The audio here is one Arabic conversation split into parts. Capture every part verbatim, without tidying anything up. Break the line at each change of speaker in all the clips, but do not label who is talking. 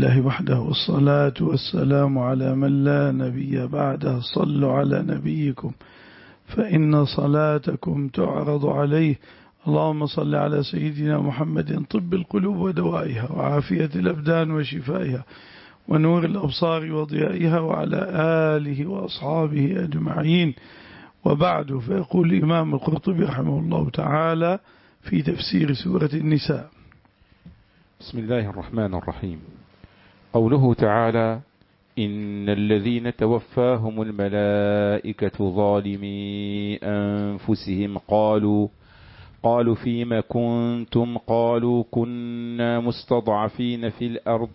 لله وحده، والصلاة والسلام على من لا نبي بعده. صلوا على نبيكم فإن صلاتكم تعرض عليه. اللهم صل على سيدنا محمد طب القلوب ودوائها، وعافية الأبدان وشفائها، ونور الأبصار وضيائها، وعلى آله وأصحابه أجمعين. وبعد، فيقول الإمام القرطبي رحمه الله تعالى في تفسير سورة النساء:
بسم الله الرحمن الرحيم. قوله تعالى: إن الذين توفاهم الملائكة ظالمي أنفسهم قالوا قالوا فيما كنتم؟ قالوا كنا مستضعفين في الأرض.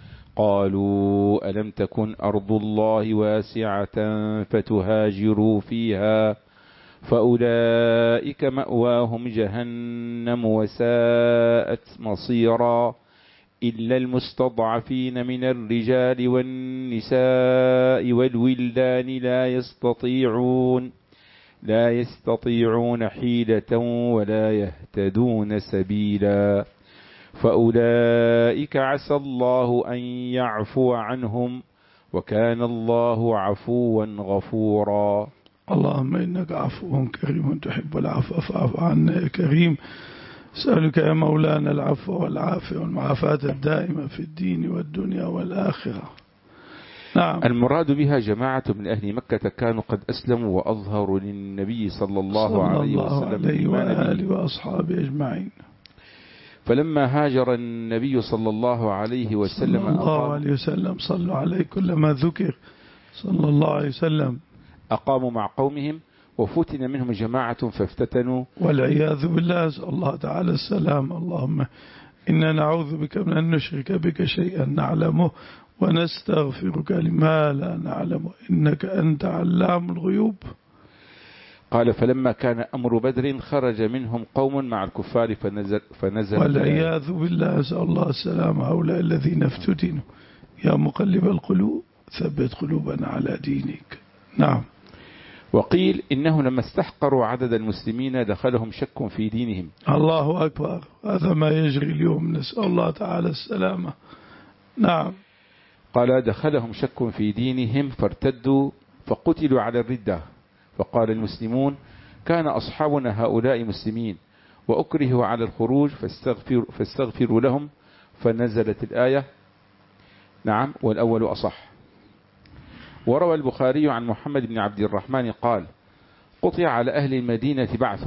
قالوا ألم تكن أرض الله واسعة فتهاجروا فيها فأولئك مأواهم جهنم وساءت مصيرا إلا المستضعفين من الرجال والنساء والولدان لا يستطيعون لا يستطيعون حيلة ولا يهتدون سبيلا فأولئك عسى الله أن يعفو عنهم وكان الله عفوا غفورا.
اللهم إنك عفو كريم تحب العفو فاعف عنا يا كريم. أسألك يا مولانا العفو والعافية والمعافاة الدائمة في الدين والدنيا والآخرة. نعم.
المراد بها جماعة من أهل مكة كانوا قد أسلموا وأظهروا للنبي صلى الله, صلى الله عليه وسلم
عليه وآله وأصحابه أجمعين.
فلما هاجر النبي صلى الله عليه وسلم
صلى الله عليه وسلم صلوا عليه كلما ذكر صلى الله عليه وسلم
أقاموا مع قومهم وفتن منهم جماعة فافتتنوا
والعياذ بالله. أسأل الله تعالى السلام. اللهم إنا نعوذ بك من أن نشرك بك شيئا نعلمه ونستغفرك لما لا نعلمه إنك أنت علام الغيوب.
قال: فلما كان أمر بدر خرج منهم قوم مع الكفار فنزل, فنزل
والعياذ بالله. أسأل الله السلام. هؤلاء الذين افتتنوا يا مقلب القلوب ثبت قلوبنا على دينك. نعم.
وقيل إنه لما استحقروا عدد المسلمين دخلهم شك في دينهم.
الله أكبر. هذا ما يجري اليوم، نسأل الله تعالى السلامة. نعم.
قال: دخلهم شك في دينهم فارتدوا فقتلوا على الردة. فقال المسلمون: كان أصحابنا هؤلاء مسلمين وأكرهوا على الخروج فاستغفر فاستغفروا لهم فنزلت الآية. نعم، والأول أصح. وروى البخاري عن محمد بن عبد الرحمن قال: قطع على أهل المدينة بعث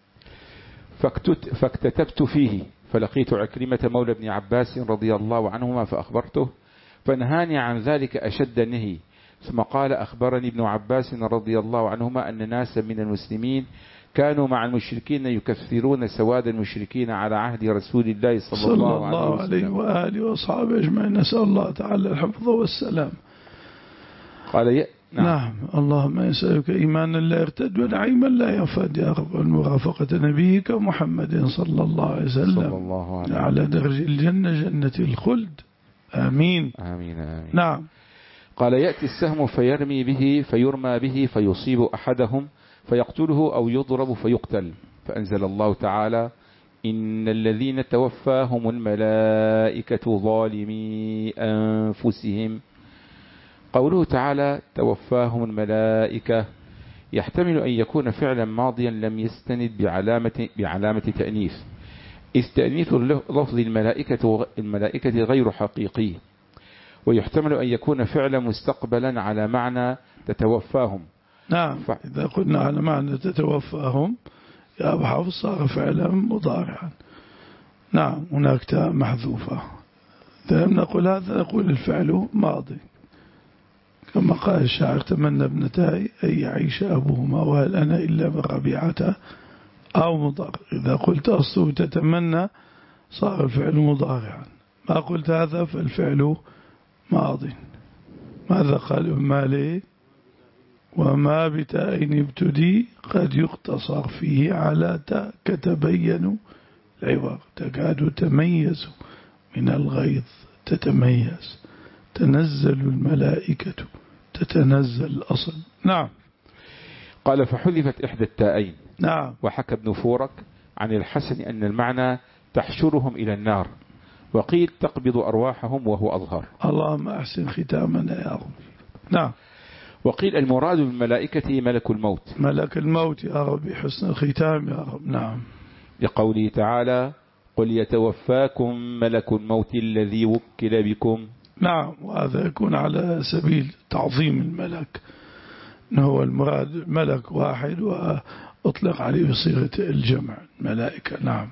فاكتتبت فيه فلقيت عكرمة مولى بن عباس رضي الله عنهما فأخبرته فنهاني عن ذلك أشد النهي. ثم قال: أخبرني ابن عباس رضي الله عنهما أن ناسا من المسلمين كانوا مع المشركين يكثرون سواد المشركين على عهد رسول الله صلى, صلى الله, الله عليه وسلم
وآله وأصحابه أجمعين. نسأل الله تعالى الحفظ والسلام.
قال: ي...
نعم. نعم. اللهم نسألك إيمانا لا يرتد ونعيما لا ينفد يا رب، المرافقة نبيك محمد صلى الله عليه وسلم
صلى الله عليه
على درج الجنة جنة الخلد. آمين.
آمين آمين.
نعم.
قال: يأتي السهم فيرمي به فيرمى به فيصيب أحدهم فيقتله أو يضرب فيقتل. فأنزل الله تعالى: إن الذين توفاهم الملائكة ظالمي أنفسهم. قوله تعالى توفاهم الملائكة يحتمل أن يكون فعلا ماضيا لم يستند بعلامة, بعلامة تأنيث، إذ تأنيث لفظ الملائكة, الملائكة غير حقيقي. ويحتمل أن يكون فعلا مستقبلا على معنى تتوفاهم.
نعم. ف... إذا قلنا على معنى تتوفاهم يا أبو حفص صار فعلا مضارعا. نعم. هناك تاء محذوفة. إذا لم نقول هذا نقول الفعل ماضي، كما قال الشاعر: تمنى ابنتاي أن يعيش أبوهما وهل أنا إلا من ربيعته أو مضار. إذا قلت أصله تتمنى صار الفعل مضارعا، ما قلت هذا فالفعل ماضي. ماذا قال ابن مالك؟ وما بتاء ابتدي قد يقتصر فيه على تاء كتبين العوض تكاد تميز من الغيظ تتميز تنزل الملائكة تتنزل الأصل. نعم.
قال: فحذفت إحدى التاءين.
نعم.
وحكى ابن فورك عن الحسن أن المعنى تحشرهم إلى النار، وقيل تقبض أرواحهم وهو أظهر.
اللهم أحسن ختامنا يا رب. نعم.
وقيل المراد بالملائكة ملك الموت.
ملك الموت يا رب، حسن الختام يا رب. نعم.
لقوله تعالى قل يتوفاكم ملك الموت الذي وكل بكم.
نعم، وهذا يكون على سبيل تعظيم الملك، هو المراد ملك واحد وأطلق عليه صيغة الجمع ملائكة. نعم.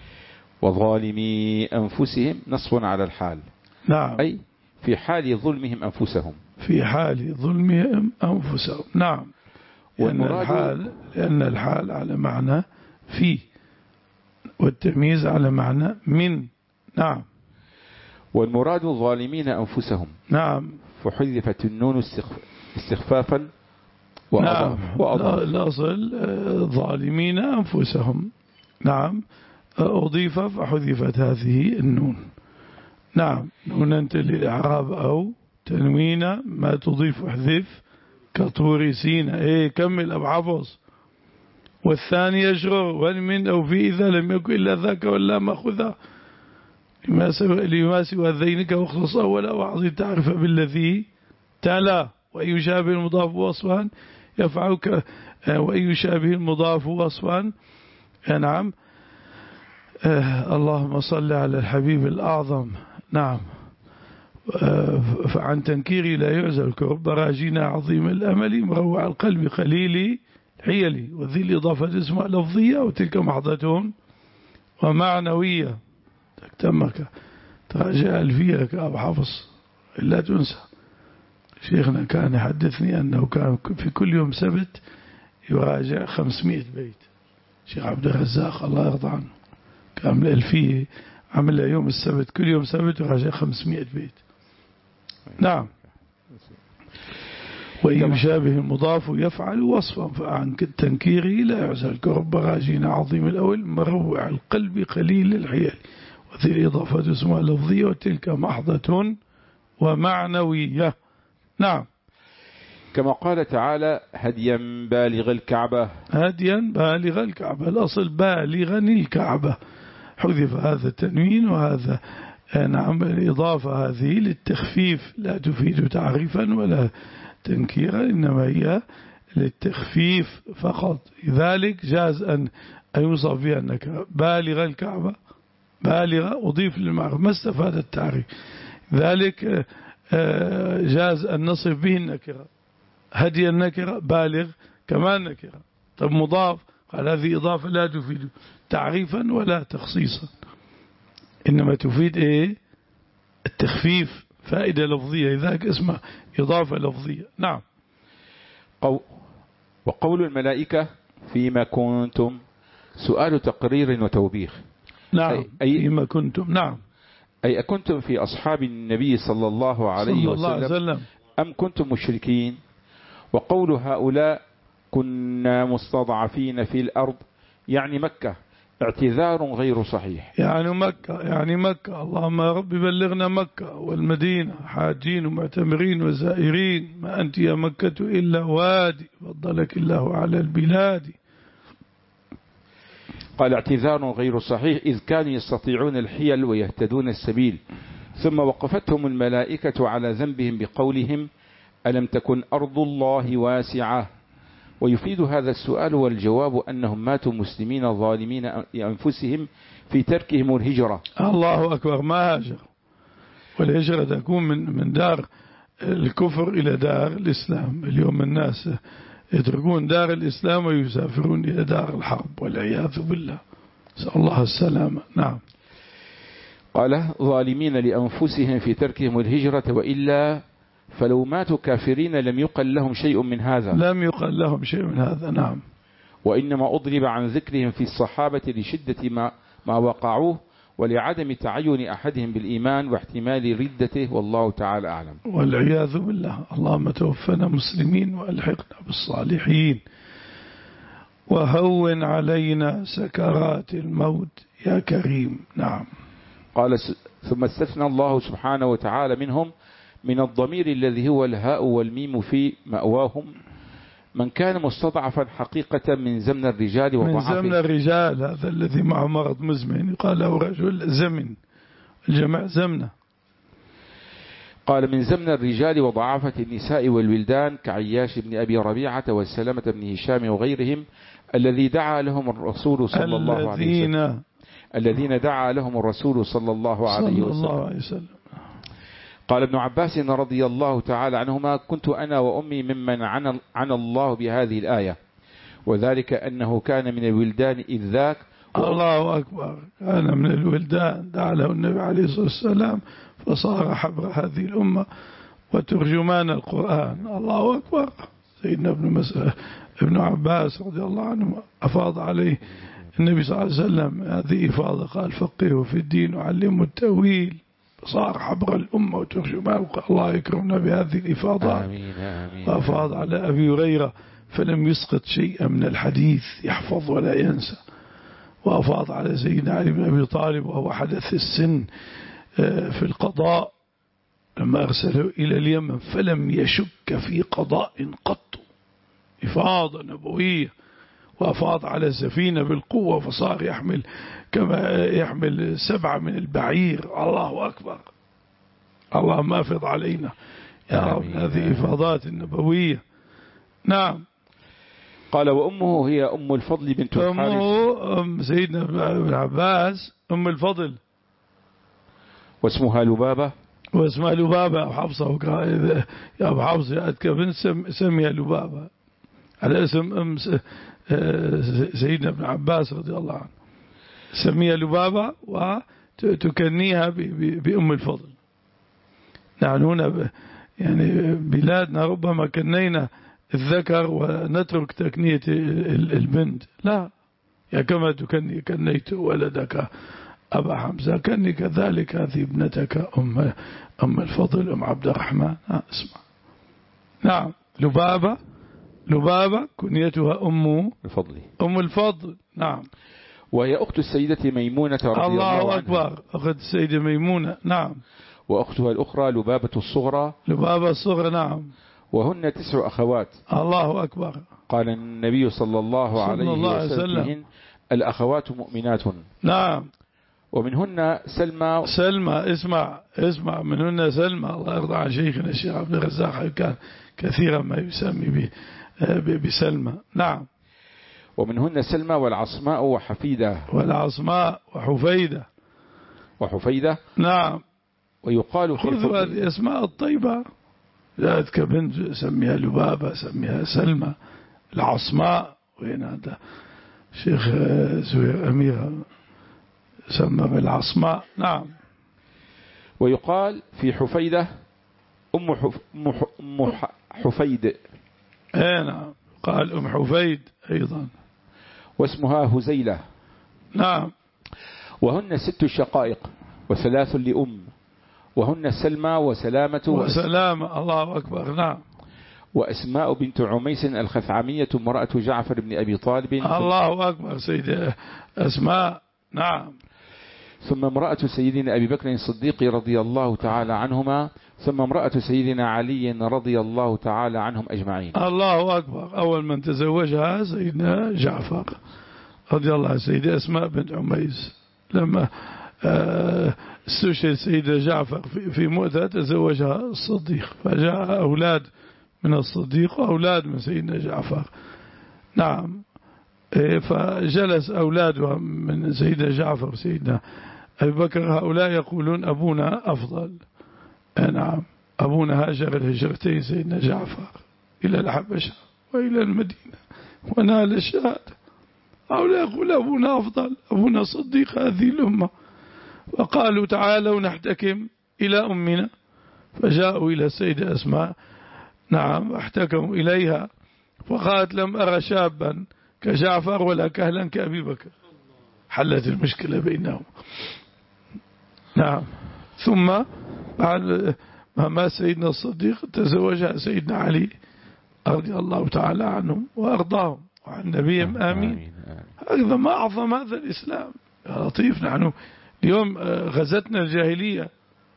وظالمي أنفسهم نصب على الحال.
نعم.
أي في حال ظلمهم أنفسهم.
في حال ظلمهم أنفسهم. نعم. لأن الحال, لأن الحال على معنى في، والتمييز على معنى من. نعم.
والمراد ظالمين أنفسهم.
نعم.
فحذفت النون استخفافا
نعم. الأصل ظالمين أنفسهم. نعم. أضيف فحذفت هذه النون. نعم. نون للإعراب أو تنوين ما تضيف احذف كطور سينا. إيه كمل أبو حفص. والثاني يشغر والمن أو في إذا لم يكن إلا ذاك ولا مأخذا لما سوى ذينك واختص أولا وعظي تعرف بالذي تلا وأن يشابه المضاف وصفا يفعلك وأن يشابه المضاف وصفا. نعم. آه اللهم صل على الحبيب الأعظم. نعم. آه فعن تنكيري لا يعزل الكرب براجينا عظيم الأمل مروع القلب قليل حيلي. وذي الإضافة اسمها لفظية وتلك محضة ومعنوية. تكتمك تراجع الفيك أبو حفص لا تنسى. شيخنا كان يحدثني أنه كان في كل يوم سبت يراجع خمسمائة بيت. شيخ عبد الرزاق الله يرضى عنه كامل الفيه عمل يوم السبت كل يوم سبت يراجع خمسمائة بيت. نعم. وإن يشابه المضاف يفعل وصفا فعن تنكيره لا يعزل كرب راجين عظيم الأول مروع القلب قليل الحيل. وذي الإضافة اسمها لفظية وتلك محضة ومعنوية. نعم.
كما قال تعالى هديا بالغ الكعبة.
هديا بالغ الكعبة، الأصل بالغا الكعبة، حذف هذا التنوين وهذا. نعم. الإضافة هذه للتخفيف لا تفيد تعريفا ولا تنكيرا، إنما هي للتخفيف فقط. لذلك جاز أن يوصف بها أنك بالغ الكعبة، بالغة أضيف للمعرفة ما استفاد التعريف. ذلك جاز أن نصف به النكرة، هدي النكرة بالغ كمان نكرة. طب مضاف قال هذه إضافة لا تفيد تعريفا ولا تخصيصا، إنما تفيد إيه؟ التخفيف، فائدة لفظية، لذلك اسمها إضافة لفظية. نعم.
قو وقول الملائكة فيما كنتم سؤال تقرير وتوبيخ.
نعم. أي فيما كنتم. نعم.
أي أكنتم في أصحاب النبي صلى الله عليه
صلى
وسلم,
الله عليه وسلم
أم كنتم مشركين؟ وقول هؤلاء كنا مستضعفين في الأرض يعني مكة اعتذار غير صحيح.
يعني مكة يعني مكة اللهم يا رب بلغنا مكة والمدينة حاجين ومعتمرين وزائرين، ما أنت يا مكة إلا وادي فضلك الله على البلاد.
قال اعتذار غير صحيح إذ كانوا يستطيعون الحيل ويهتدون السبيل. ثم وقفتهم الملائكة على ذنبهم بقولهم ألم تكن أرض الله واسعة. ويفيد هذا السؤال والجواب أنهم ماتوا مسلمين ظالمين أنفسهم في تركهم الهجرة.
الله أكبر. ما هاجر، والهجرة تكون من من دار الكفر إلى دار الإسلام. اليوم الناس يتركون دار الإسلام ويسافرون إلى دار الحرب والعياذ بالله، نسأل الله السلامة. نعم.
قال ظالمين لأنفسهم في تركهم الهجرة وإلا فلو ماتوا كافرين لم يقل لهم شيء من هذا.
لم يقل لهم شيء من هذا. نعم.
وإنما أضرب عن ذكرهم في الصحابة لشدة ما, ما وقعوه ولعدم تعين أحدهم بالإيمان واحتمال ردته، والله تعالى أعلم.
والعياذ بالله. اللهم توفنا مسلمين وألحقنا بالصالحين وهون علينا سكرات الموت يا كريم. نعم.
قال ثم استثنى الله سبحانه وتعالى منهم من الضمير الذي هو الهاء والميم في مأواهم من كان مستضعفا حقيقة من زمن الرجال وضعف.
من زمن الرجال، هذا الذي معه مرض مزمن يقال له رجل زمن، الجمع زمنة.
قال من زمن الرجال وضعافة النساء والولدان كعياش بن أبي ربيعة والسلامة بن هشام وغيرهم الذي دعا لهم الرسول صلى الله عليه وسلم الذين دعا لهم الرسول صلى الله عليه وسلم. قال ابن عباس رضي الله تعالى عنهما كنت أنا وأمي ممن عنى الله بهذه الآية وذلك أنه كان من الولدان إذ ذاك.
الله أكبر. كان من الولدان دعا له النبي عليه الصلاة والسلام فصار حبر هذه الأمة وترجمان القرآن. الله أكبر. سيدنا ابن, مس... ابن عباس رضي الله عنه أفاض عليه النبي صلى الله عليه وسلم هذه إفاضة، قال فقهه في الدين وعلمه التأويل، صار حبر الأمة وترجمان. الله يكرمنا بهذه الإفاضات.
آمين آمين.
وأفاض على أبي هريرة فلم يسقط شيئا من الحديث، يحفظ ولا ينسى. وأفاض على سيدنا علي بن أبي طالب وهو حدث السن في القضاء لما أرسله إلى اليمن فلم يشك في قضاء قط، إفاضة نبوية. وأفاض على سفينة بالقوة فصار يحمل كما يحمل سبعة من البعير. الله أكبر. اللهم أفض علينا يا رب هذه إفاضات النبوية. نعم.
قال وأمه هي أم الفضل بنت الحارث.
أمه أم سيدنا ابن عباس أم الفضل
واسمها لبابة.
واسمها لبابة أو حفصة. يا أبو حفصة يا أتك بنت سميها لبابة على اسم أم سيدنا ابن عباس رضي الله عنه. سميها لبابة وتكنيها بأم الفضل. نحن هنا يعني بلادنا ربما كنينا الذكر ونترك تكنية البنت، لا، يا كما تكني كنيت ولدك أبا حمزة كني كذلك هذه ابنتك أم, أم الفضل أم عبد الرحمن. اسمع. نعم. لبابة لبابة كنيتها أم
الفضل
أم الفضل. نعم.
وهي أخت السيدة ميمونة رضي الله, الله عنها.
الله أكبر. أخت السيدة ميمونة. نعم.
وأختها الأخرى لبابة الصغرى.
لبابة الصغرى. نعم.
وهن تسع أخوات.
الله أكبر.
قال النبي صلى الله عليه وسلم الأخوات مؤمنات.
نعم.
ومنهن سلمى.
سلمى. اسمع اسمع منهن سلمى. الله يرضى عن شيخنا الشيخ عبد الرزاق كان كثيرا ما يسمي بسلمى. نعم.
ومنهن سلمى والعصماء وحفيدة.
والعصماء وحفيدة.
وحفيدة.
نعم.
ويقال
خذوا هذه أسماء الطيبة. جاءتك بنت سميها لبابة سميها سلمى. العصماء وين هذا شيخ زوير أمير سمى بالعصماء. نعم.
ويقال في حفيدة أم, حف... أم حفيد.
اي نعم. قال أم حفيد أيضا.
واسمها هزيلة.
نعم.
وهن ست شقائق وثلاث لأم وهن سلمى وسلامة
وسلامة. الله أكبر. نعم.
وأسماء بنت عميس الخثعمية امرأة جعفر بن أبي طالب.
الله أكبر. سيدة أسماء. نعم.
ثم امرأة سيدنا أبي بكر الصديق رضي الله تعالى عنهما ثم امرأة سيدنا علي رضي الله تعالى عنهم أجمعين.
الله أكبر. أول من تزوجها سيدنا جعفر رضي الله عنه. سيدة أسماء بنت عميس لما استشهد سيدنا جعفر في مؤتة تزوجها الصديق فجاء أولاد من الصديق وأولاد من سيدنا جعفر. نعم. فجلس أولادها من سيدنا جعفر وسيدنا أبي بكر هؤلاء يقولون أبونا أفضل. نعم. أبونا هاجر الهجرتين سيدنا جعفر إلى الحبشة وإلى المدينة ونال الشهادة. هؤلاء يقول أبونا أفضل أبونا صديق هذه الأمة. وقالوا تعالوا نحتكم إلى أمنا فجاءوا إلى السيدة أسماء. نعم. احتكموا إليها فقالت لم أرى شابا كجعفر ولا كهلا كأبي بكر. حلت المشكلة بينهم. نعم. ثم بعد ما سيدنا الصديق تزوجها سيدنا علي رضي الله تعالى عنهم وأرضاهم وعن نبيهم آمين. هذا ما أعظم هذا الإسلام يا لطيف. نحن اليوم غزتنا الجاهلية.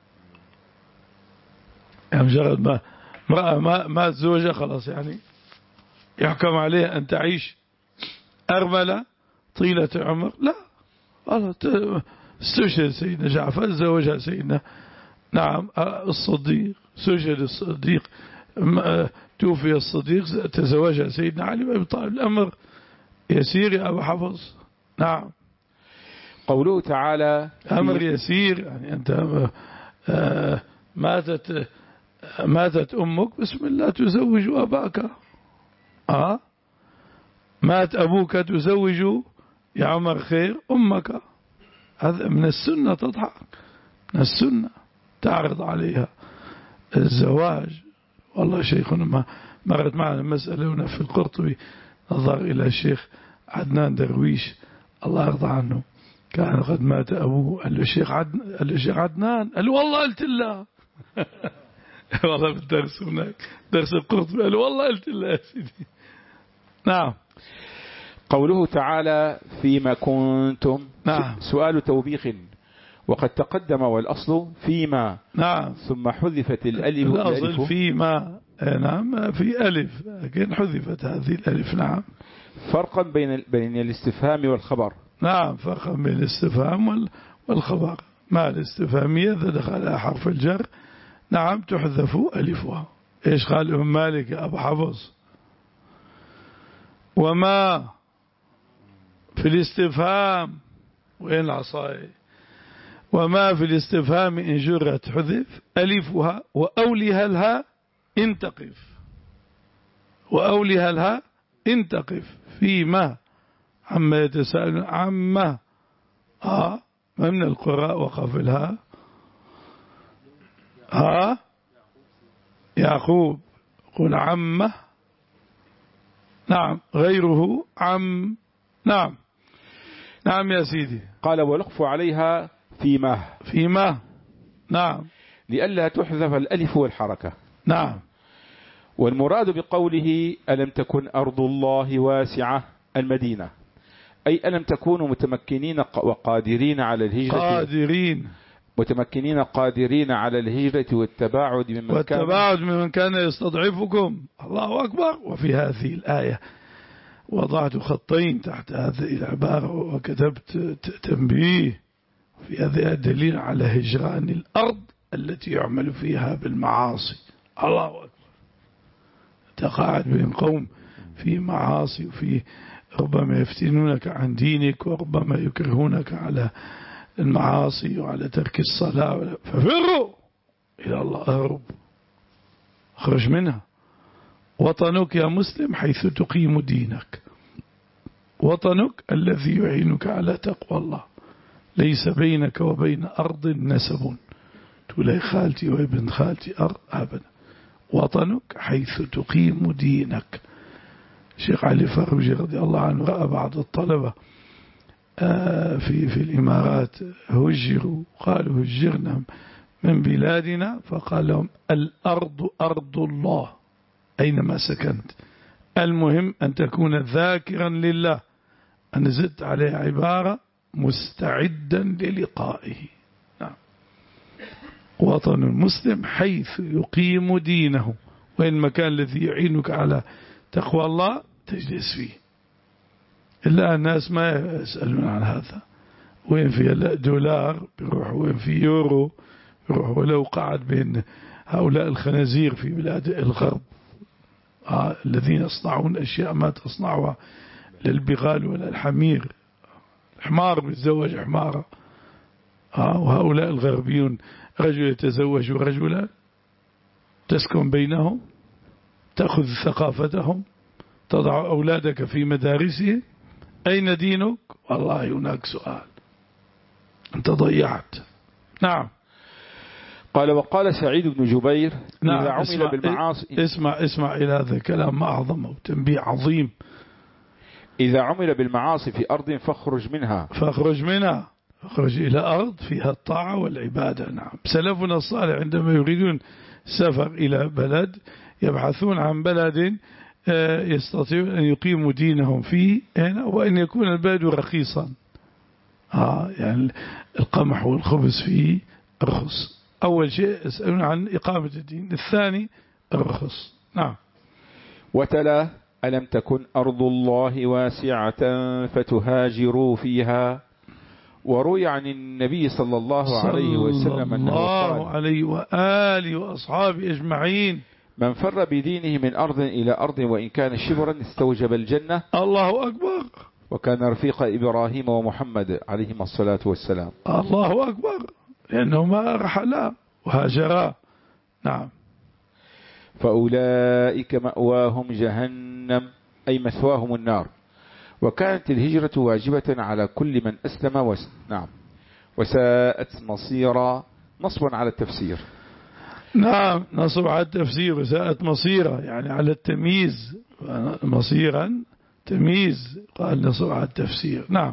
يعني مجرد ما امرأة ما, ما تزوجها خلاص يعني يحكم عليها أن تعيش أرملة طيلة عمر. لا استشهد سيدنا جعفر زوجها سيدنا نعم الصديق، استشهد الصديق توفي الصديق تزوجها سيدنا علي بن أبي طالب. الأمر يسير يا أبا حفص. نعم
قوله تعالى
أمر يسير، يعني أنت ماتت ماتت أمك بسم الله تزوج أباك، آه مات أبوك تزوج يا عمر خير أمك. هذا من السنة، تضحك من السنة تعرض عليها الزواج. والله شيخنا ما مرت معنا مسألة هنا في القرطبي، نظر إلى الشيخ عدنان درويش الله يرضى عنه، كان قد مات أبوه. قال له الشيخ عدنان، قال له الشيخ عدنان، قال له والله قلت له والله بالدرس هناك درس القرطبي، قال له والله قلت له يا سيدي. نعم.
قوله تعالى فيما كنتم،
نعم.
سؤال توبيخ، وقد تقدم والأصل فيما.
نعم.
ثم حذفت الألف.
الأصل فيما، نعم في ألف لكن حذفت هذه الألف. نعم.
فرقا بين بين الاستفهام والخبر.
نعم فرقا بين الاستفهام والخبر. ما الاستفهامية إذا دخلها حرف الجر نعم تحذف ألفها. إيش قال ابن مالك يا أبو حفص؟ وما في الاستفهام، وين العصاية؟ وما في الاستفهام إن جرت حذف ألفها وأولها الها إن تقف، وأولها الها إن تقف. فيما عما يتساءلون عما، آه ما من القراء وقف الها؟ ها يعقوب قل عمه. نعم غيره عم. نعم. نعم يا سيدي.
قال والوقف عليها فيما.
فيما. نعم.
لئلا تحذف الألف والحركة.
نعم.
والمراد بقوله ألم تكن أرض الله واسعة المدينة، أي ألم تكونوا متمكنين وقادرين على الهجرة.
قادرين
متمكنين قادرين على الهجرة والتباعد ممن
والتباعد ممن كان يستضعفكم. الله أكبر. وفي هذه الآية وضعت خطين تحت هذه العبارة وكتبت تنبيه. في هذا دليل على هجران الأرض التي يعمل فيها بالمعاصي. الله أكبر. تقاعد بين قوم في معاصي، وفي ربما يفتنونك عن دينك، وربما يكرهونك على المعاصي وعلى ترك الصلاة، ففروا إلى الله. أهرب، خرج منها. وطنك يا مسلم حيث تقيم دينك، وطنك الذي يعينك على تقوى الله. ليس بينك وبين أرض نسب تقول خالتي وابن خالتي أرض، أبدا. وطنك حيث تقيم دينك. الشيخ علي فاروجي رضي الله عنه رأى بعض الطلبة في في الإمارات هجروا، قالوا هجرنا من بلادنا، فقال لهم الأرض أرض الله أينما سكنت، المهم أن تكون ذاكرا لله. أنا زدت عليه عبارة مستعدا للقائه. نعم. وطن المسلم حيث يقيم دينه، وين المكان الذي يعينك على تقوى الله تجلس فيه. إلا الناس ما يسألون عن هذا. وين في دولار بيروح، وين في يورو بيروح، ولو قعد بين هؤلاء الخنازير في بلاد الغرب آه الذين يصنعون أشياء ما تصنعها للبغال ولا الحمير. الحمار بيتزوج حمارة آه وهؤلاء الغربيون رجل يتزوج رجلا، تسكن بينهم، تأخذ ثقافتهم، تضع أولادك في مدارسهم. أين دينك؟ والله هناك سؤال، أنت ضيعت. نعم.
قال وقال سعيد بن جبير
نعم.
إذا عمل
اسمع
بالمعاصي
اسمع اسمع إلى هذا الكلام أعظم تنبيه عظيم.
إذا عمل بالمعاصي في أرض فاخرج منها.
فاخرج منها، فاخرج إلى أرض فيها الطاعة والعبادة. نعم. سلفنا الصالح عندما يريدون سفر إلى بلد يبحثون عن بلد يستطيعون أن يقيموا دينهم فيه، وأن يكون البلد رخيصا. آه يعني القمح والخبز فيه رخص. أول شيء يسألون عن إقامة الدين، الثاني الرخص. نعم.
وتلا ألم تكن أرض الله واسعة فتهاجروا فيها وروي عن النبي صلى الله عليه وسلم أنه
الله
قال
عليه وآله وأصحابه أجمعين:
من فر بدينه من أرض إلى أرض وإن كان شبرا استوجب الجنة.
الله أكبر.
وكان رفيق إبراهيم ومحمد عليهما الصلاة والسلام.
الله أكبر، لأنهما رحلا وهاجرا. نعم.
فأولئك مأواهم جهنم، أي مثواهم النار. وكانت الهجرة واجبة على كل من أسلم وس... نعم. وساءت مصيرا، نصبا على التفسير.
نعم، نصب على التفسير. وساءت مصيرا يعني على التمييز، مصيرا تمييز، قال نصب على التفسير. نعم.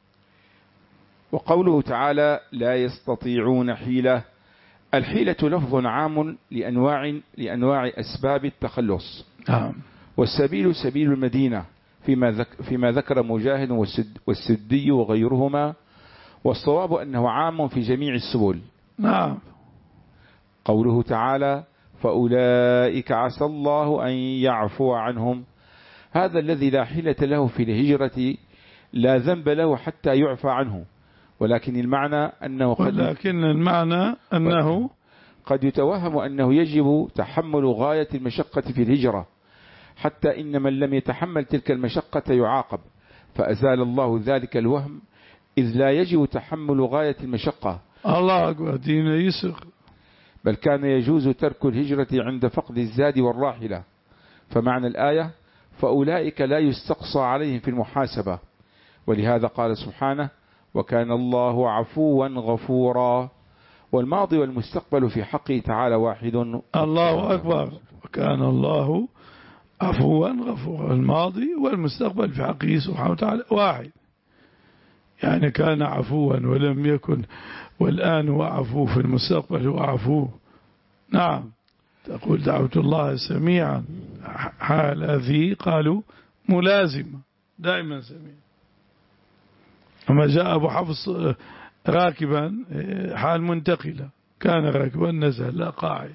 وقوله تعالى: لا يستطيعون حيلة. الحيلة لفظ عام لأنواع لأنواع أسباب التخلص.
نعم.
والسبيل سبيل المدينة فيما ذك فيما ذكر مجاهد والسد والسدي وغيرهما، والصواب أنه عام في جميع السبل.
نعم.
قوله تعالى: فأولئك عسى الله أن يعفو عنهم. هذا الذي لا حيلة له في الهجرة لا ذنب له حتى يعفى عنه، ولكن المعنى أنه قد
ولكن المعنى أنه
قد يتوهم أنه يجب تحمل غاية المشقة في الهجرة، حتى إن من لم يتحمل تلك المشقة يعاقب، فأزال الله ذلك الوهم، إذ لا يجب تحمل غاية المشقة.
الله أكبر، دين يسر.
بل كان يجوز ترك الهجرة عند فقد الزاد والراحلة. فمعنى الآية: فأولئك لا يستقصى عليهم في المحاسبة. ولهذا قال سبحانه: وكان الله عفوا غفورا. والماضي والمستقبل في حقه تعالى واحد.
الله أكبر. وكان الله عفوا غفورا. الماضي والمستقبل في حقه سبحانه وتعالى واحد، يعني كان عفوا ولم يكن، والآن هو عفو، في المستقبل هو عفو. نعم. تقول: دعوت الله سميعا، حال ذي قالوا ملازمة، دائما سميع. أما جاء أبو حفص راكبا، حال منتقلة، كان راكبا نزل لا قاعد،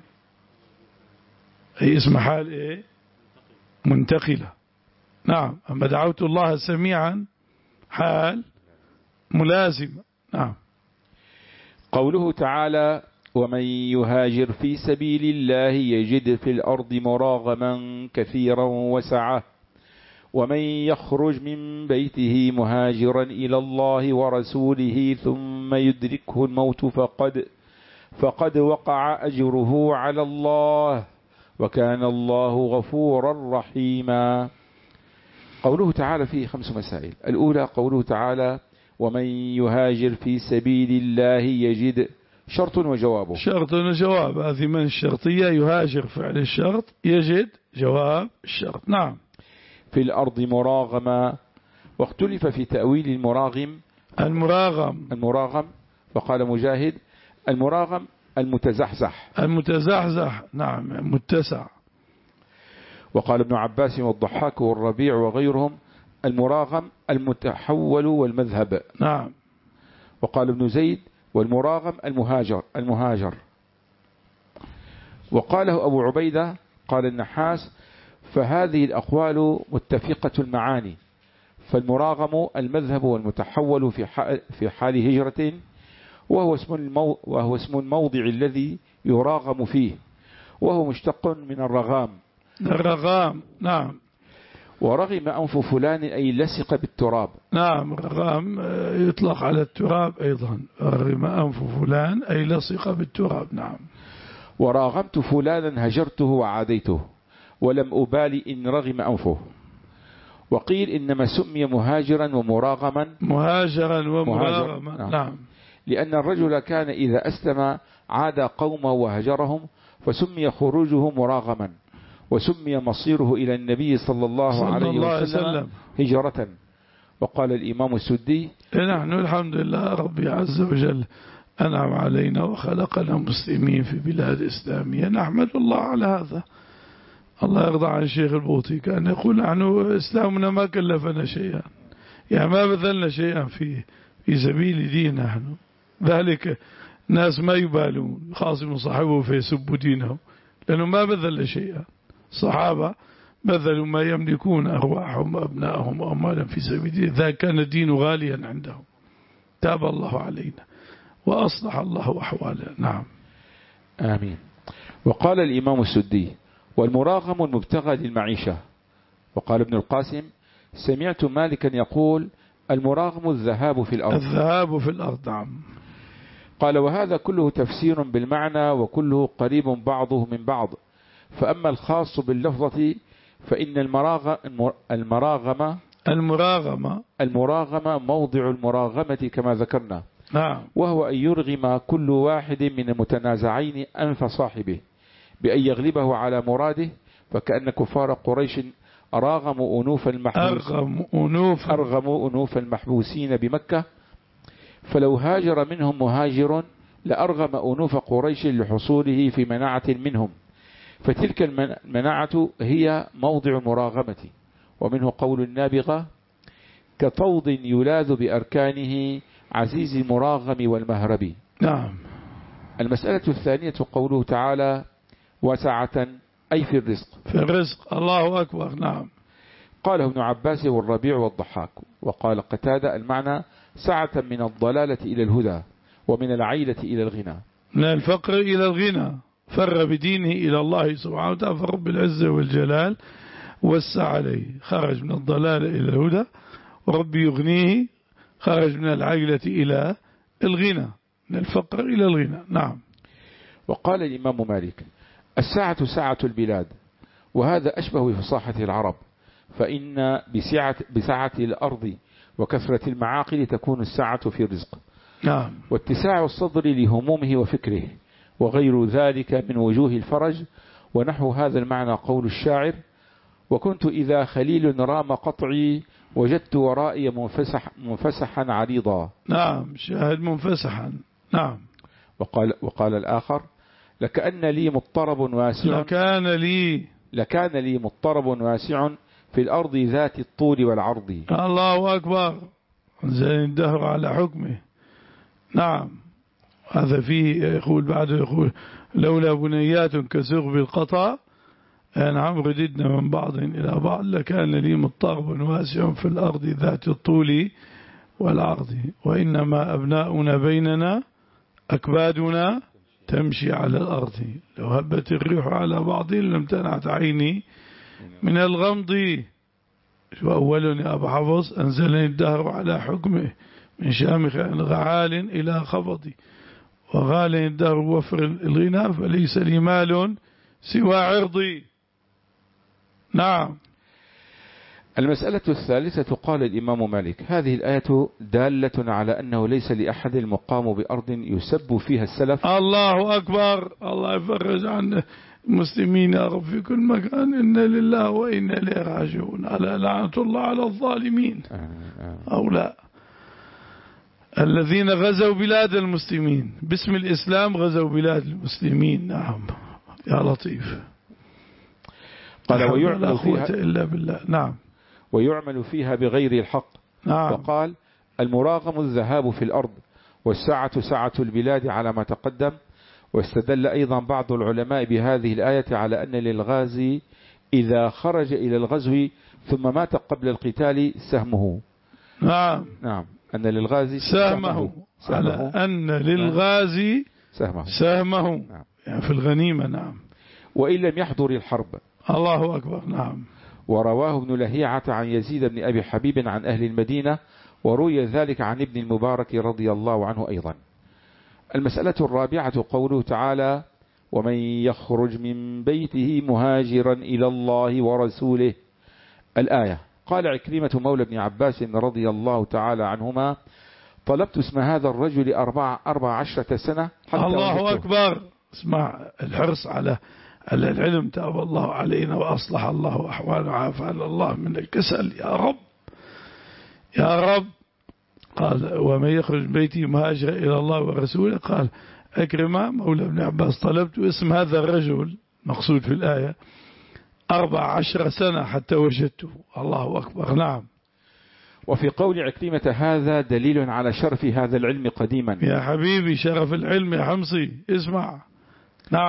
أي اسم حال إيه؟ منتقلة. نعم. أما دعوت الله سميعا حال ملازمة. نعم.
قوله تعالى: ومن يهاجر في سبيل الله يجد في الأرض مراغما كثيرا وسعة، ومن يخرج من بيته مهاجرا إلى الله ورسوله ثم يدركه الموت فقد فقد وقع أجره على الله، وكان الله غفورا رحيما. قوله تعالى فيه خمس مسائل. الأولى قوله تعالى: ومن يهاجر في سبيل الله يجد، شرط وجوابه.
شرط وجواب، هذه من الشرطية، يهاجر فعل الشرط، يجد جواب الشرط. نعم.
في الأرض مراغما، واختلف في تأويل المراغم.
المراغم
المراغم فقال مجاهد: المراغم المتزحزح.
المتزحزح، نعم، متسع.
وقال ابن عباس والضحاك والربيع وغيرهم: المراغم المتحول والمذهب.
نعم.
وقال ابن زيد: والمراغم المهاجر المهاجر. وقاله أبو عبيدة قال النحاس: فهذه الأقوال متفقة المعاني، فالمراغم المذهب والمتحول في في حال هجرة، وهو اسم المو وهو اسم الموضع الذي يراغم فيه، وهو مشتق من الرغام.
الرغام. نعم.
ورغم أنف فلان أي لصق بالتراب.
نعم. الرغام يطلق على التراب أيضا. رغم أنف فلان أي لصق بالتراب. نعم.
وراغمت فلانا هجرته وعاديته ولم أبالي إن رغم أنفه. وقيل إنما سمي مهاجرا ومراغما
مهاجرا ومراغما. نعم. نعم.
لأن الرجل كان إذا أسلم عاد قومه وهجرهم، فسمي خروجه مراغما، وسمي مصيره إلى النبي صلى الله
صلى
عليه
الله
وسلم
وسلم
هجرة. وقال الإمام السدي:
نحن الحمد لله ربي عز وجل أنعم علينا وخلقنا مسلمين في بلاد إسلامية، نحمد الله على هذا. الله يرضى عن الشيخ البوطي كان يقول: نحن إسلامنا ما كلفنا شيئا، يعني ما بذلنا شيئا في في سبيل دين. نحن ذلك ناس ما يبالون، خاصم صاحبه فيسبوا دينه، لأنه ما بذل شيئا. الصحابة بذلوا ما يملكون، أرواحهم وأبنائهم وأموالهم في سبيل دين، إذا كان الدين غاليا عندهم. تاب الله علينا وأصلح الله أحوالنا. نعم.
آمين. وقال الإمام السدي: والمراغم المبتغى للمعيشة. وقال ابن القاسم: سمعت مالكا يقول: المراغم الذهاب في الأرض.
الذهاب في الأرض. نعم.
قال: وهذا كله تفسير بالمعنى وكله قريب بعضه من بعض، فأما الخاص باللفظة فإن المراغ المراغمة
المراغمة
المراغمة موضع المراغمة كما ذكرنا.
نعم.
وهو أن يرغم كل واحد من المتنازعين أنف صاحبه بأن يغلبه على مراده، فكأن كفار قريش أراغموا أنوف المحبوس
أنوف
أرغموا أنوف المحبوسين بمكة، فلو هاجر منهم مهاجر لأرغم أنوف قريش لحصوله في مناعة منهم، فتلك المناعة هي موضع المراغمة. ومنه قول النابغة: كطود يلاذ بأركانه عزيز المراغم والمهرب.
نعم.
المسألة الثانية قوله تعالى: وسعة، أي في الرزق.
في الرزق. الله أكبر. نعم.
قاله ابن عباس والربيع والضحاك. وقال قتادة: المعنى سعة من الضلالة إلى الهدى، ومن العيلة إلى الغنى.
من الفقر إلى الغنى، فر بدينه إلى الله سبحانه وتعالى، فرب العزة والجلال وسع عليه، خرج من الضلال إلى الهدى، ورب يغنيه خرج من العيلة إلى الغنى، من الفقر إلى الغنى. نعم.
وقال الإمام مالك: الساعة ساعة البلاد، وهذا أشبه بفصاحة العرب، فإن بسعة, بسعة الأرض وكثرة المعاقل تكون الساعة في الرزق.
نعم.
واتساع الصدر لهمومه وفكره وغير ذلك من وجوه الفرج. ونحو هذا المعنى قول الشاعر: وكنت إذا خليل رام قطعي وجدت ورائي منفسح منفسحا عريضا.
نعم. شاهد منفسحا. نعم.
وقال, وقال الآخر: لكأن لي مضطرب واسع
لكان لي
لكان لي مضطرب واسع في الأرض ذات الطول والعرض.
الله أكبر. زين الدهر على حكمه. نعم. هذا فيه يقول بعده، يقول: لولا بنيات كسغب القطا نعم رددنا من بعض إلى بعض لكان لي مضطرب واسع في الأرض ذات الطول والعرض، وإنما أبناؤنا بيننا أكبادنا تمشي على الأرض، لو هبت الريح على بعض لم تنعت عيني من الغمض. وأول يا أبو حفص: أنزلني الدهر على حكمه من شامخ غعال إلى خفض، وغالني الدهر وفر الغنى فليس لي مال سوى عرضي. نعم.
المسألة الثالثة قال الإمام مالك: هذه الآية دالة على أنه ليس لأحد المقام بأرض يسب فيها السلف.
الله أكبر. الله يفرج عن المسلمين يا رب في كل مكان. إن لله وإنا إليه راجعون. على لعنة الله على الظالمين. أو لا، الذين غزوا بلاد المسلمين باسم الإسلام غزوا بلاد المسلمين. نعم يا لطيف.
قال: ويعمل فيها
إلا بالله. نعم.
ويعمل فيها بغير الحق.
نعم.
وقال: المراغم الذهاب في الأرض، والساعة ساعة البلاد على ما تقدم. واستدل أيضا بعض العلماء بهذه الآية على أن للغازي إذا خرج إلى الغزو ثم مات قبل القتال سهمه.
نعم.
نعم. أن للغازي
سهمه, سهمه. على أن للغازي
سهمه,
سهمه.
نعم.
يعني في الغنيمة. نعم.
وإن لم يحضر الحرب.
الله أكبر. نعم.
ورواه ابن لهيعة عن يزيد بن أبي حبيب عن أهل المدينة، وروي ذلك عن ابن المبارك رضي الله عنه أيضا. المسألة الرابعة قوله تعالى: ومن يخرج من بيته مهاجرا إلى الله ورسوله. الآية. قال عكرمة مولى ابن عباس رضي الله تعالى عنهما: طلبت اسم هذا الرجل أربع, أربع عشرة سنة حتى
الله
وجدته.
أكبر. اسمع الحرص على العلم. تاب الله علينا وأصلح الله أحوالنا وعافانا الله من الكسل يا رب يا رب. قال: ومن يخرج بيتي مهاجر إلى الله ورسوله. قال أكرمة مولى ابن عباس: طلبت اسم هذا الرجل مقصود في الآية أربع عشر سنة حتى وجدته. الله أكبر. نعم.
وفي قول عكرمة هذا دليل على شرف هذا العلم قديما.
يا حبيبي شرف العلم يا حمصي. اسمع. نعم.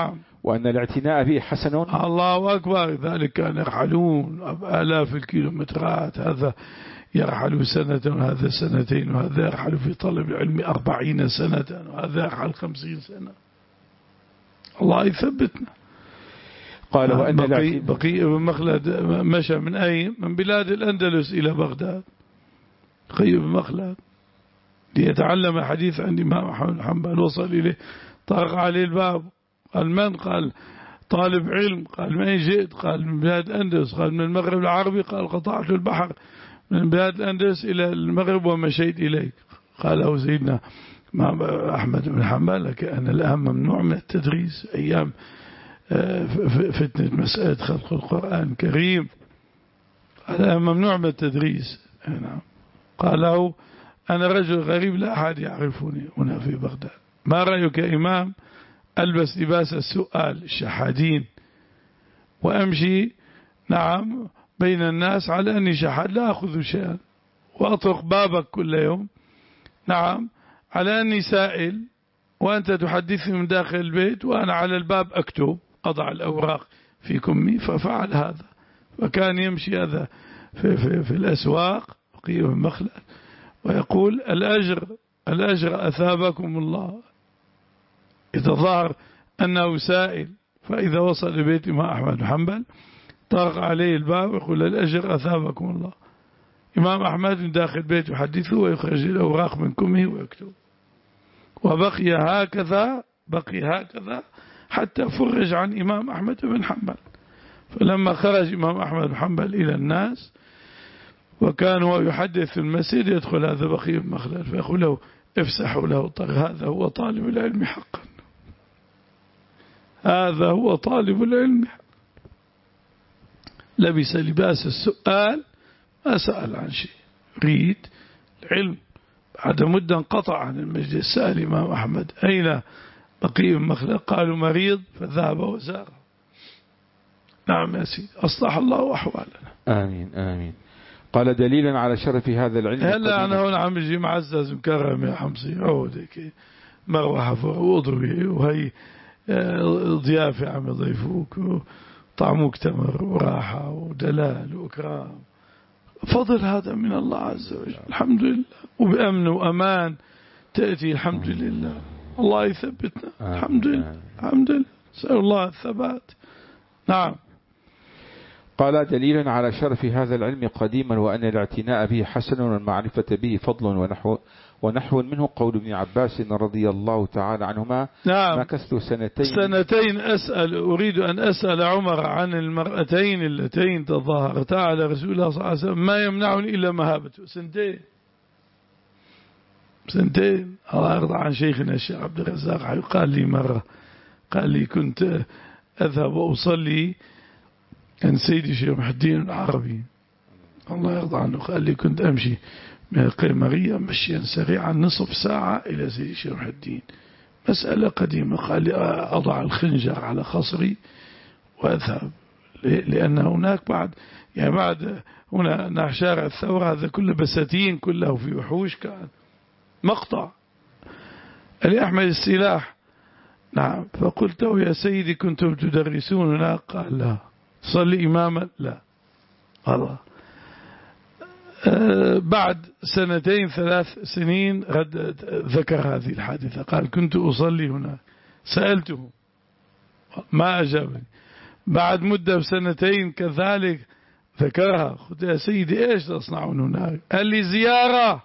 وأن الاعتناء به حسن.
الله أكبر. ذلك كان يرحلون آلاف الكيلومترات، هذا يرحل سنة وهذا سنتين، وهذا يرحل في طلب العلم أربعين سنة وهذا يرحل خمسين سنة. الله يثبتنا.
قال وأن
بقي, بقي بن مخلد مشى من أين؟ من بلاد الأندلس إلى بغداد. بقي بن مخلد ليتعلم حديث عن الإمام أحمد بن حنبل، وصل إليه طرق عليه الباب، قال من؟ قال طالب علم. قال من جئت؟ قال من بلاد الأندلس. قال من المغرب العربي. قال قطعت البحر من بلاد الأندلس إلى المغرب ومشيت إليك. قال له سيدنا أحمد بن حنبل كأن الآن ممنوع من التدريس، أيام فتنة مسألة خلق القرآن الكريم، الآن ممنوع من التدريس. قال له أنا رجل غريب لا أحد يعرفني هنا في بغداد، ما رأيك يا إمام ألبس لباس السؤال الشحادين وأمشي نعم بين الناس على أني شحاد لا أخذ شيئا، وأطرق بابك كل يوم نعم على أني سائل، وأنت تحدثني من داخل البيت وأنا على الباب أكتب، أضع الأوراق في كمي. ففعل هذا، وكان يمشي هذا في, في, في الأسواق بقي بن مخلد ويقول الأجر الأجر أثابكم الله، إذا ظهر أنه سائل. فإذا وصل لبيت إمام أحمد بن حنبل طرق عليه الباب ويقول الأجر أثابكم الله. إمام أحمد من داخل البيت يحدثه ويخرج الأوراق من كمه ويكتب. وبقي هكذا بقي هكذا حتى فرج عن إمام أحمد بن حنبل. فلما خرج إمام أحمد بن حنبل إلى الناس وكان هو يحدث في المسجد، يدخل هذا بقي بن مخلد فيقول له افسحوا له الطريق، هذا هو طالب العلم حقا، هذا هو طالب العلم حقا. لبس لباس السؤال، ما سأل عن شيء، يريد العلم. بعد مدة انقطع عن المجلس. سأل الإمام أحمد أين بقي بن مخلد؟ قالوا مريض، فذهب وزاره. نعم يا سيدي، أصلح الله أحوالنا.
آمين آمين. قال دليلا على شرف هذا العلم.
هلا أنا هون عم يجي معزز مكرم يا حمصي، عودك مروحة فوق وضوي وهي ضيافة عم يضيفوك وطعموك تمر وراحة ودلال وإكرام. فضل هذا من الله عز وجل، الحمد لله. وبأمن وأمان تأتي، الحمد لله. الله يثبتنا، الحمد لله الحمد لله. نسأل الله الثبات. نعم.
قال دليلا على شرف هذا العلم قديما وأن الاعتناء به حسن والمعرفة به فضل ونحو ونحو منه قول ابن عباس رضي الله تعالى عنهما.
نعم.
مكثت سنتين
سنتين أسأل أريد أن أسأل عمر عن المرأتين اللتين تظاهرتا على رسول الله صلى الله عليه وسلم، ما يمنعني إلا مهابته. سنتين سنتين الله يرضى عن شيخنا الشيخ عبد الرزاق، قال لي مرة، قال لي كنت أذهب وأصلي كان سيدي الشيخ محي الدين العربي الله يرضى عنه، قال لي كنت أمشي من القيمرية مشيا سريعا نصف ساعة إلى سيدي الشيخ محي الدين. مسألة قديمة. قال لي أضع الخنجر على خصري وأذهب، لأن هناك بعد يعني بعد هنا شارع الثورة هذا كله بساتين، كله في وحوش، كان مقطع لأحمل السلاح. نعم. فقلت له يا سيدي كنتم تدرسون هناك؟ قال لا. صلي إماما؟ لا. الله. أه بعد سنتين ثلاث سنين ذكر هذه الحادثة، قال كنت أصلي هناك، سألته ما أجابني. بعد مدة سنتين كذلك ذكرها، قلت يا سيدي إيش تصنعون هناك؟ قال لي زيارة،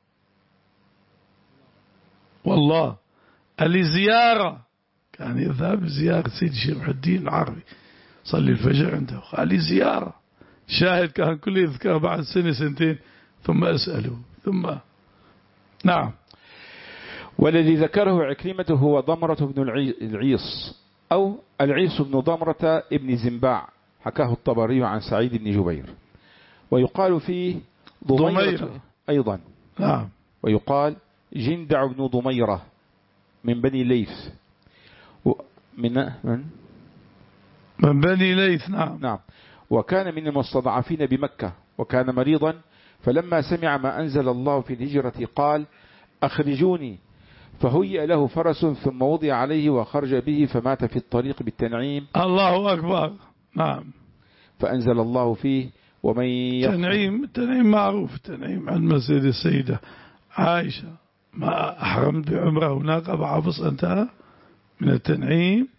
والله قال لي زيارة، كان يذهب زيارة سيدي الشيخ محي الدين العربي، صلي الفجر عنده، قال لي زيارة. شاهد كان كل يذكر بعد سنة سنتين ثم أسأله ثم. نعم.
والذي ذكره عكرمة هو ضمرة بن العيص أو العيص بن ضمرة ابن زنباع، حكاه الطبري عن سعيد بن جبير. ويقال فيه ضميرة أيضا.
نعم.
ويقال جندع بن ضميرة من بني ليث من من
من بني ليث. نعم.
نعم. وكان من المستضعفين بمكة، وكان مريضا، فلما سمع ما أنزل الله في الهجرة قال أخرجوني، فهيئ له فرس ثم وضع عليه وخرج به فمات في الطريق بالتنعيم.
الله أكبر. نعم.
فأنزل الله فيه ومن يخرج.
تنعيم التنعيم معروف، التنعيم عن مسجد السيدة عائشة، ما أحرمت بعمره هناك أبو حفص انتهى من التنعيم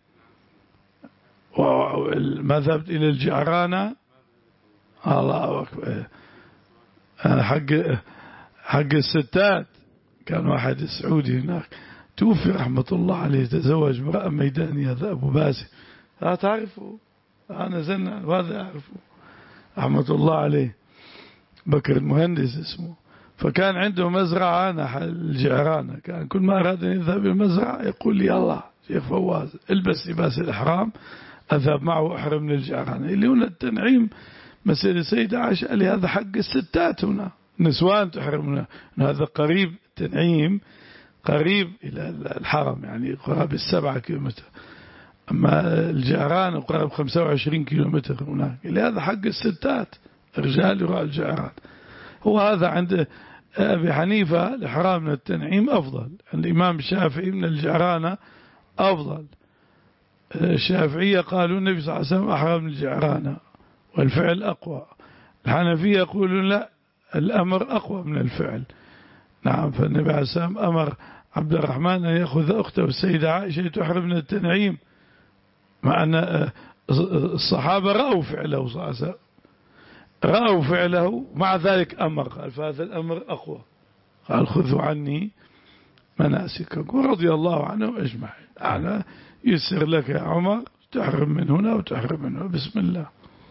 وما ذهبت إلى الجعرانة. الله أكبر. حق حق الستات كان واحد سعودي هناك توفي رحمة الله عليه، تزوج امرأة ميدانية، هذا أبو باسم، لا تعرفه، أنا زلنا وهذا أعرفه رحمة الله عليه، بكر المهندس اسمه. فكان عنده مزرعة نحو الجعرانة، كان كل ما أراد أن يذهب المزرعة يقول لي الله شيخ فواز البس لباس الإحرام أذهب معه أحرم من الجعرانة. اللي هنا التنعيم مسجد السيدة عائشة قال لي هذا حق الستات، هنا نسوان تحرمنا، هذا قريب، التنعيم قريب إلى الحرم يعني قرابة السبعة كيلومتر، أما الجعران قرابة خمسة وعشرين كيلومتر هناك. اللي هذا حق الستات، الرجال يروح الجعران. هو هذا عند أبي حنيفة الإحرام من التنعيم أفضل، عند الإمام الشافعي من الجعرانة أفضل. الشافعية قالوا النبي صلى الله عليه وسلم أحرم من الجعرانة والفعل أقوى. الحنفية يقولون لا، الأمر أقوى من الفعل. نعم. فالنبي عليه السلام أمر عبد الرحمن أن يأخذ أخته السيدة عائشة تحرم من التنعيم، مع أن الصحابة رأوا فعله صلى الله عليه وسلم، رأوا فعله، مع ذلك أمر، قال فهذا الأمر أقوى، قال خذوا عني مناسككم رضي الله عنهم أجمعين. أنا يسر لك يا عمر تحرم من هنا وتحرم من هنا، بسم الله.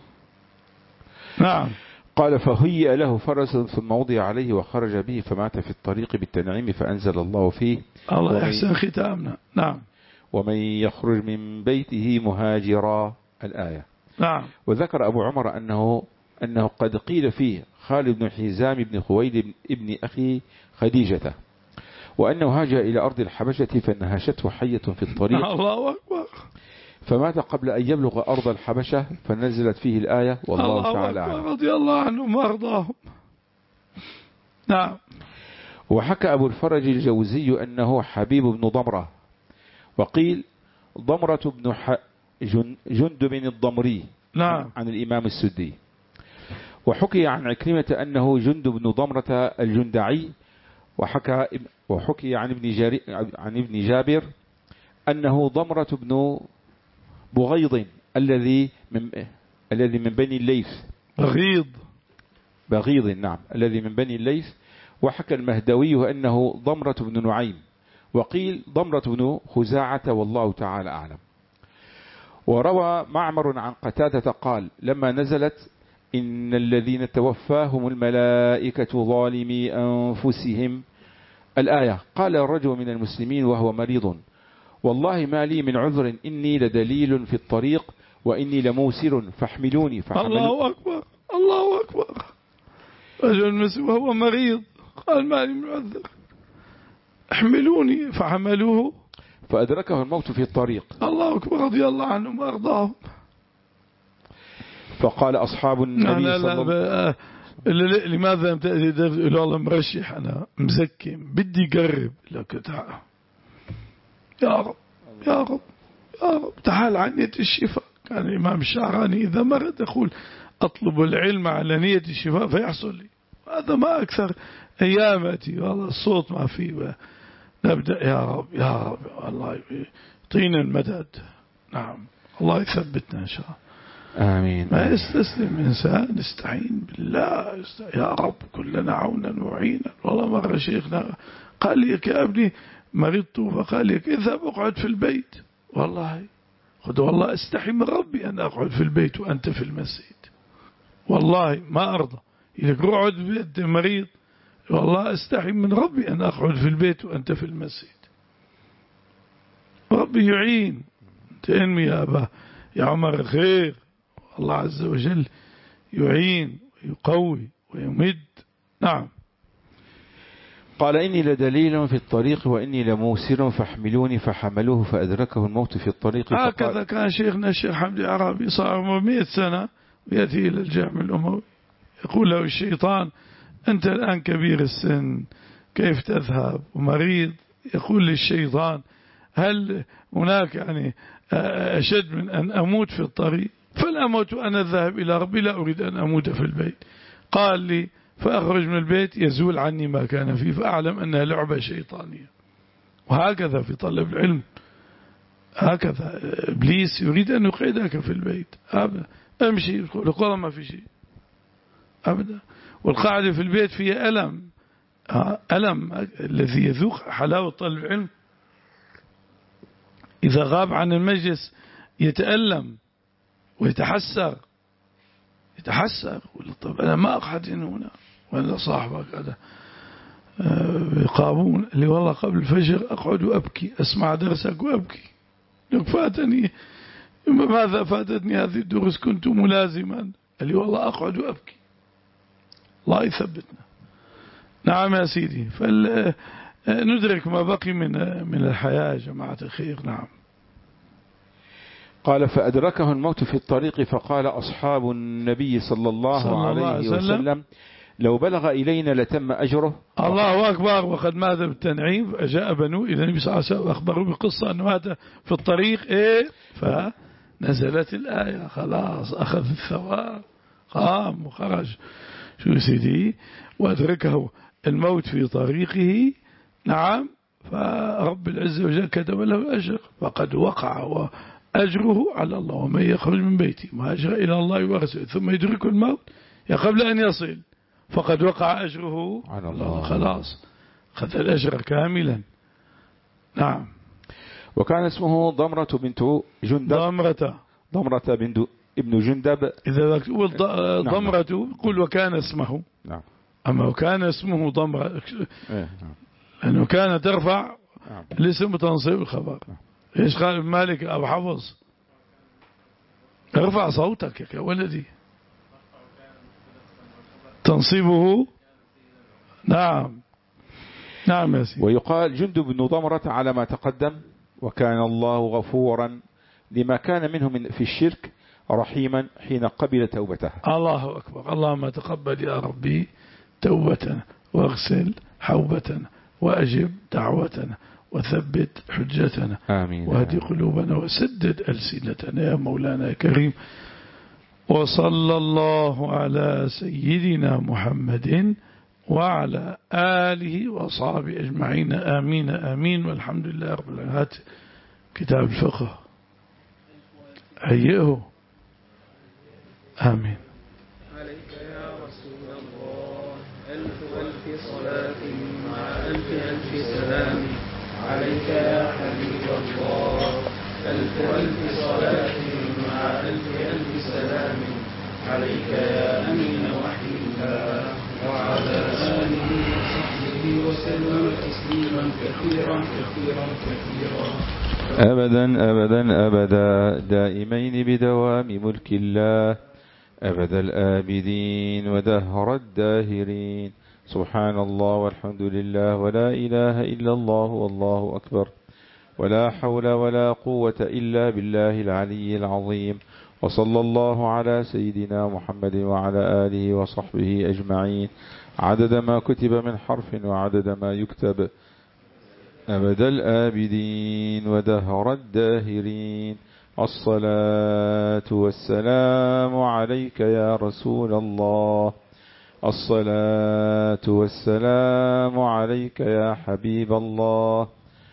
نعم.
قال فهيئ له فرس ثم وضع عليه وخرج به فمات في الطريق بالتنعيم فأنزل الله فيه.
الله يحسن ختامنا. نعم.
ومن يخرج من بيته مهاجرا، الآية.
نعم.
وذكر أبو عمر أنه أنه قد قيل فيه خالد بن حزام بن خويلد ابن أخي خديجة، وأنه هاجر إلى أرض الحبشة فنهشته حية في الطريق
الله أكبر،
فمات قبل أن يبلغ أرض الحبشة فنزلت فيه الآية والله
الله
تعالى أعلم.
رضي الله عنهم وأرضاهم. نعم.
وحكى أبو الفرج الجوزي أنه حبيب بن ضمرة، وقيل ضمرة بن جندب الضمري.
نعم.
عن الإمام السدي. وحكي عن عكرمة أنه جندب بن ضمرة الجندعي، وحكى وحكي عن ابن جاري عن ابن جابر أنه ضمرة بن بغيض الذي من الذي من بني الليث.
بغيض
بغيض نعم، الذي من بني الليث. وحكى المهدوي أنه ضمرة بن نعيم، وقيل ضمرة بن خزاعة والله تعالى أعلم. وروى معمر عن قتادة قال لما نزلت إن الذين توفاهم الملائكة ظالمي أنفسهم الآية قال الرجل من المسلمين وهو مريض والله ما لي من عذر إني لدليل في الطريق وإني لموسر فاحملوني فحملوا.
الله أكبر، الله أكبر. رجل المسلم وهو مريض قال ما لي من عذر احملوني فحملوه
فأدركه الموت في الطريق.
الله أكبر، رضي الله عنهم وأرضاهم.
فقال أصحاب النبي
لا
صلى الله
عليه وسلم لماذا لم تأتي؟ والله مرشح أنا مزكي بدي قرب لك، تعال يا رب يا رب يا رب تعال عن نية الشفاء. كان الإمام الشعراني إذا مرض يقول أطلب العلم على نية الشفاء فيحصل لي. هذا ما أكثر أيامتي والله الصوت ما فيه. نبدأ يا رب يا رب الله يعطينا المدد. نعم الله يثبتنا إن شاء الله.
آمين.
ما يستسلم إنسان، يستعين بالله، يستعين. يا رب كلنا عونا وعينا. والله مرة شيخنا قال لي يا ابني مرضت فقال لي اذهب اقعد في البيت. والله خذ والله استحي من ربي أن أقعد في البيت وأنت في المسجد، والله ما أرضى. يقول اقعد في البيت مريض، والله استحي من ربي أن أقعد في البيت وأنت في المسجد. ربي يعين. تنمي يا أبا يا عمر خير، الله عز وجل يعين ويقوي ويمد. نعم.
قال إني لدليل في الطريق وإني لموسر فاحملوني فحملوه فأدركه الموت في الطريق.
هكذا كان شيخنا الشيخ حمدي عربي صار عمره مئة سنة ويأتي إلى الجامع الأموي يقول له الشيطان أنت الآن كبير السن كيف تذهب ومريض يقول للشيطان هل هناك يعني أشد من أن أموت في الطريق؟ فالأموت أنا الذهب إلى ربي لا أريد أن أموت في البيت. قال لي فأخرج من البيت يزول عني ما كان فيه، فأعلم أنها لعبة شيطانية. وهكذا في طلب العلم، هكذا إبليس يريد أن يقعدك في البيت أبدا. أمشي والله ما في شيء أبدا. والقاعدة في البيت فيها ألم، ألم الذي يذوق حلاوة طلب العلم إذا غاب عن المجلس يتألم ويتحسر، يتحسر. طب أنا ما أقعد هنا وأنا صاحبك هذا يقابون اللي والله قبل الفجر أقعد وأبكي أسمع درسك وأبكي، فاتني ماذا فاتتني هذه الدروس كنت ملازما، اللي والله أقعد وأبكي. الله يثبتنا. نعم يا سيدي، فندرك ما بقي من من الحياة يا جماعة الخير. نعم.
قال فأدركه الموت في الطريق فقال أصحاب النبي صلى الله, صلى الله عليه وسلم, وسلم لو بلغ إلينا لتم أجره.
الله أكبر. وقد مات بالتنعيم، جاء بنو إلى النبي صلى الله عليه وسلم أخبروا بقصة أنه مات في الطريق إيه فنزلت الآية خلاص أخذ الثواب، قام وخرج. شو سيدي؟ وأدركه الموت في طريقه. نعم. فرب العزة وجل كتب له الأجر، فقد وقع وأجره على الله. ومن يخرج من بيته مهاجرا إلى الله ورسوله ثم يدركه الموت قبل أن يصل فقد وقع أجره على الله، خلاص خذ الأجر كاملا. نعم.
وكان اسمه ضمرة بنت جندب.
ضمرة
ضمرة بنت ابن جندب.
إذا تقول ضمرة قل وكان اسمه.
نعم.
أما وكان اسمه ضمرة
إيه.
لأنه كان ترفع
نعم.
الاسم وتنصيب الخبر.
نعم.
إيش قال ابن مالك أبو حفص؟ ارفع صوتك يا ولدي. تنصيبه. نعم. نعم يا سيدي.
ويقال جندب بن ضمرة على ما تقدم، وكان الله غفورا لما كان منه من في الشرك رحيما حين قبل توبته.
الله أكبر. اللهم تقبل يا ربي توبتنا واغسل حوبتنا وأجب دعوتنا وثبت حجتنا.
آمين.
وهدي قلوبنا وسدد ألسنتنا يا مولانا يا كريم. وصلى الله على سيدنا محمد وعلى آله وصحبه أجمعين. آمين آمين. والحمد لله رب العالمين. كتاب الفقه هيئه. آمين.
عليك يا رسول الله ألف ألف صلاة مع ألف ألف سلام. عليك يا حبيب الله ألف ألف صلاة مع ألف ألف سلام. عليك يا أمين وحي الله وعلى آله وصحبه وسلم تسليما كثيرا كثيرا كثيرا.
أبدا أبدا أبدا دائمين بدوام ملك الله أبد الآبدين ودهر الداهرين. سبحان الله والحمد لله ولا إله إلا الله والله أكبر ولا حول ولا قوة إلا بالله العلي العظيم. وصلى الله على سيدنا محمد وعلى آله وصحبه أجمعين عدد ما كتب من حرف وعدد ما يكتب أبد الآبدين ودهر الداهرين. الصلاة والسلام عليك يا رسول الله. الصلاة والسلام عليك يا حبيب الله.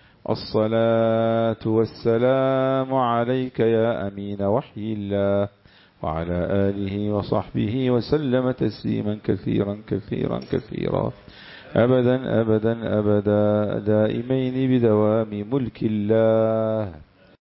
الصلاة والسلام عليك يا أمين وحي الله وعلى آله وصحبه وسلم تسليما كثيرا كثيرا كثيرا. أبدا أبدا أبدا دائمين بدوام ملك الله.